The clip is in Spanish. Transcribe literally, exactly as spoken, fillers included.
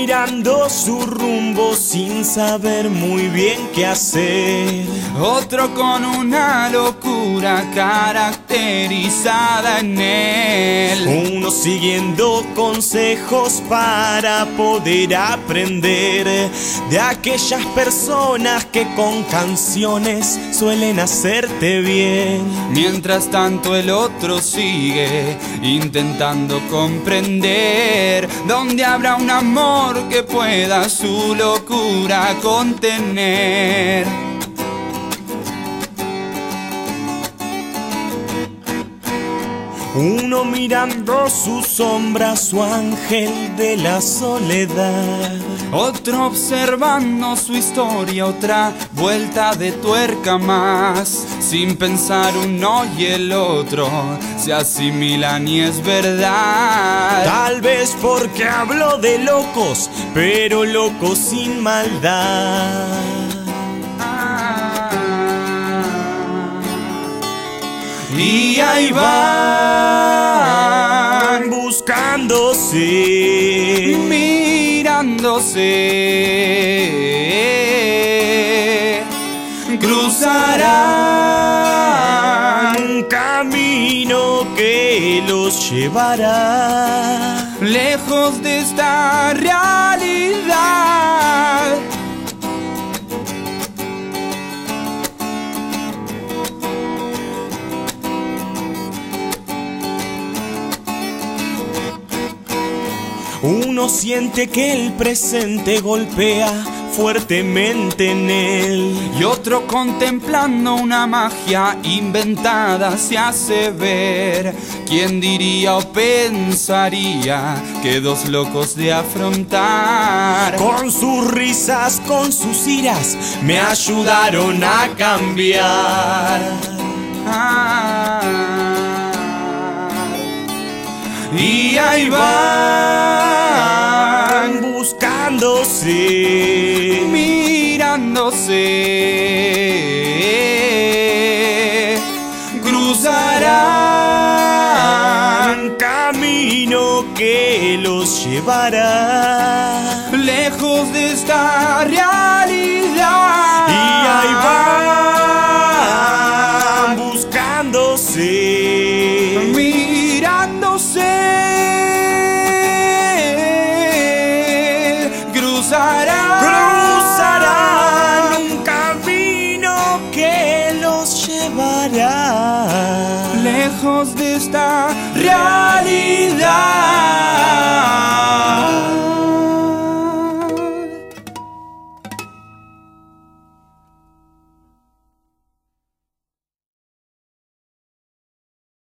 mirando su rumbo sin saber muy bien qué hacer. Otro con una locura caracterizada en él. Uno siguiendo consejos para poder aprender de aquellas personas que con canciones suelen hacerte bien. Mientras tanto el otro sigue intentando comprender dónde habrá un amor que pueda su locura contener. Uno mirando su sombra, su ángel de la soledad. Otro observando su historia, otra vuelta de tuerca más. Sin pensar uno y el otro se asimilan y es verdad. Tal vez porque hablo de locos, pero locos sin maldad. Y ahí van buscándose, mirándose, cruzarán un camino que los llevará lejos de esta realidad. Uno siente que el presente golpea fuertemente en él. Y otro contemplando una magia inventada se hace ver. ¿Quién diría o pensaría que dos locos de afrontar? Con sus risas, con sus iras, me ayudaron a cambiar. Ah, y ahí van buscándose, mirándose, cruzarán un camino que los llevará lejos de esta realidad. Y ahí van buscándose, mirándose, cruzarán, cruzarán un camino que los llevará lejos de esta realidad.